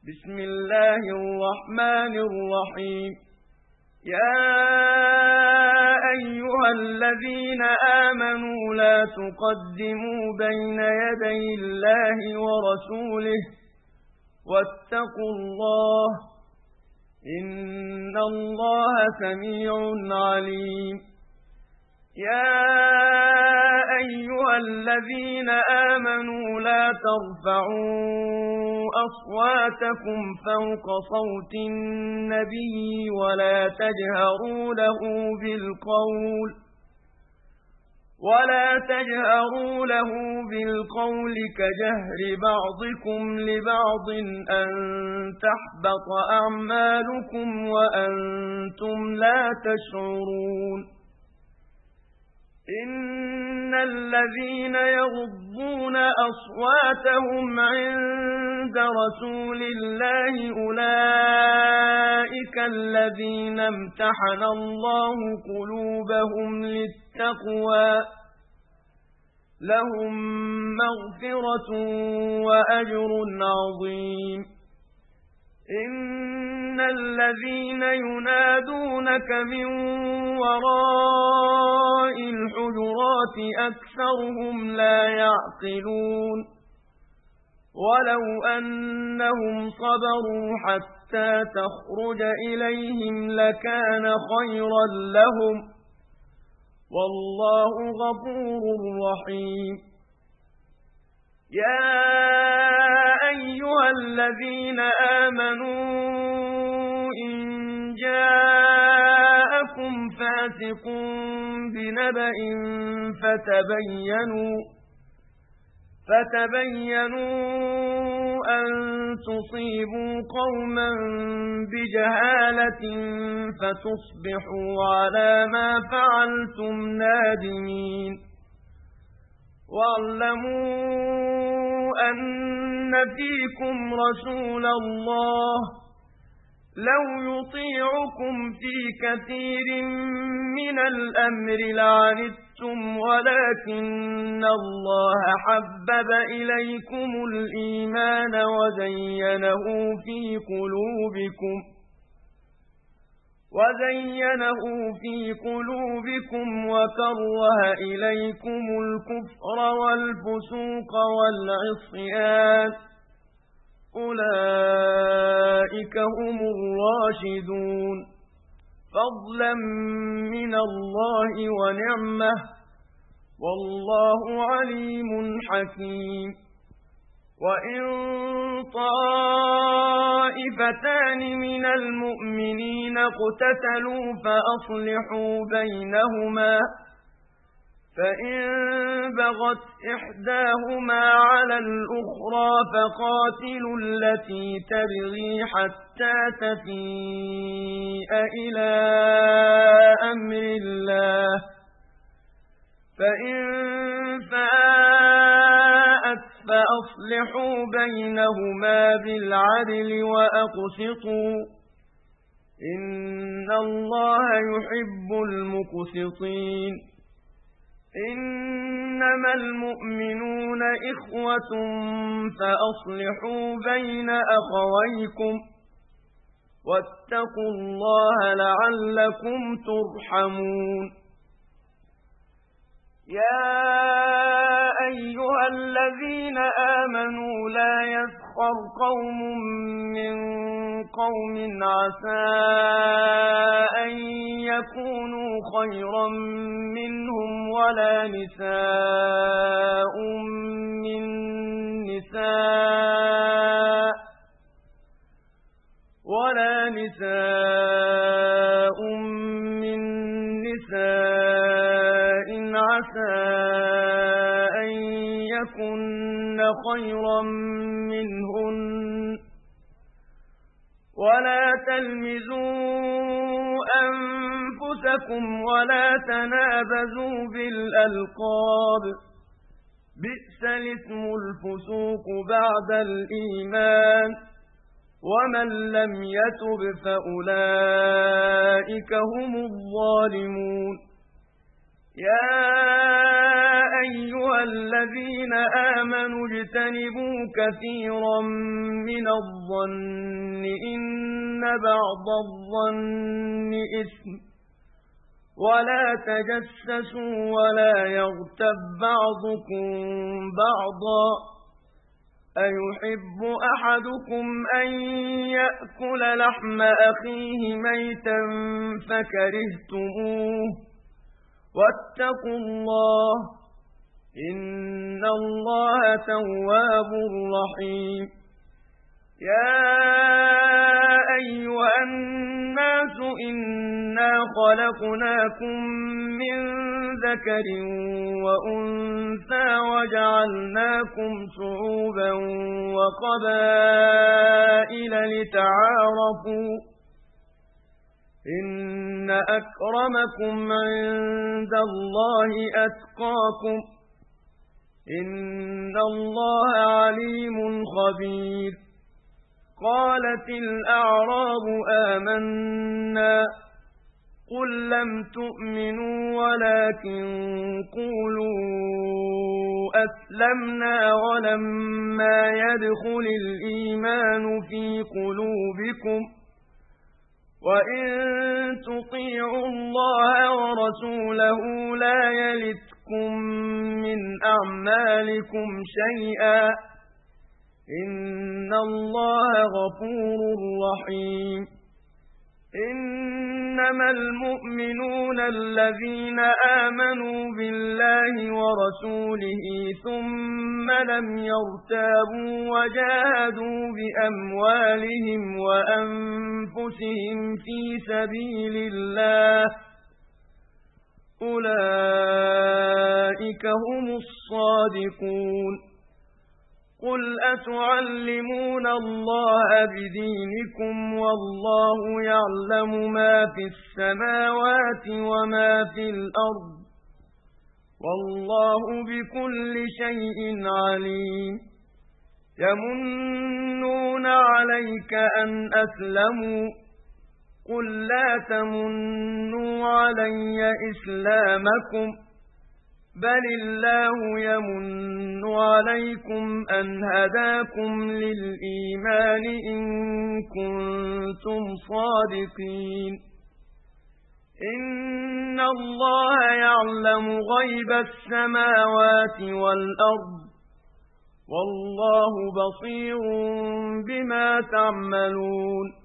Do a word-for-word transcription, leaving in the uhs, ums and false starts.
بسم الله الرحمن الرحيم يا أيها الذين آمنوا لا تقدموا بين يدي الله ورسوله واتقوا الله إن الله سميع عليم يا أيها الذين آمنوا لا ترفعوا أصواتكم فوق صوت النبي ولا تجهروا له بالقول ولا تجهروا له بالقول كجهر بعضكم لبعض أن تحبط أعمالكم وأنتم لا تشعرون إن الذين يغضون أصواتهم عند رسول الله أولئك الذين امتحن الله قلوبهم للتقوى لهم مغفرة وأجر عظيم إن الذين ينادونك من وراء الحجرات أكثرهم لا يعقلون ولو أنهم صبروا حتى تخرج إليهم لكان خيرا لهم والله غفور رحيم يا أيها الذين آمنوا إن جاءكم فاسق بنبأ فتبينوا فتبينوا أن تصيبوا قوما بجهالة فتصبحوا على ما فعلتم نادمين واعلموا أن فيكم رسول الله لو يطيعكم في كثير من الأمر لعنتم ولكن الله حبب إليكم الإيمان وزينه في قلوبكم وزينه في قلوبكم وكره إليكم الكفر والفسوق والعصيان أولئك هم الراشدون فضلا من الله ونعمة والله عليم حكيم وإن طائفتان من المؤمنين اقتتلوا فأصلحوا بينهما فإن بغت إحداهما على الأخرى فقاتلوا التي تبغي حتى تفيء إلى أمر الله فإن فاءت فأصلحوا بينهما بالعدل وأقسطوا إن الله يحب المقسطين إنما المؤمنون إخوة فأصلحوا بين أخويكم واتقوا الله لعلكم ترحمون يا أيها الذين آمنوا لا يسخر قوم من قوم عسى أن يكونوا خيرا منهم ولا نساء من نساء ولا نساء من نساء عسى أن يكن خيرا منهن ولا تلمزوا أنفسكم ولا تنابزوا بالألقاب بئس الاسم الفسوق بعد الإيمان ومن لم يتب فأولئك هم الظالمون يا أيها الذين آمنوا اجتنبوا كثيرا من الظن إن بعض الظن إثم ولا تجسسوا ولا يغتب بعضكم بعضا أيحب أحدكم أن يأكل لحم أخيه ميتا فكرهتموه واتقوا الله إن الله تواب رحيم يا أيها الناس إنا خلقناكم من ذكر وأنثى وجعلناكم شعوبا وقبائل لتعارفوا إن أكرمكم عند الله أتقاكم إن الله عليم خبير قالت الأعراب آمنا قل لم تؤمنوا ولكن قولوا أسلمنا ولما يدخل الإيمان في قلوبكم وإن تطيعوا الله ورسوله لا يلتكم من أعمالكم شيئا إن الله غفور رحيم إنما المؤمنون الذين آمنوا بالله ورسوله ثم لم يرتابوا وجاهدوا بأموالهم وأنفسهم في سبيل الله أولئك هم الصادقون قل أتعلمون الله بدينكم والله يعلم ما في السماوات وما في الأرض والله بكل شيء عليم يمنون عليك أن أسلموا قل لا تمنوا علي إسلامكم بل الله يمن عليكم أن هداكم للإيمان إن كنتم صادقين إن الله يعلم غيب السماوات والأرض والله بصير بما تعملون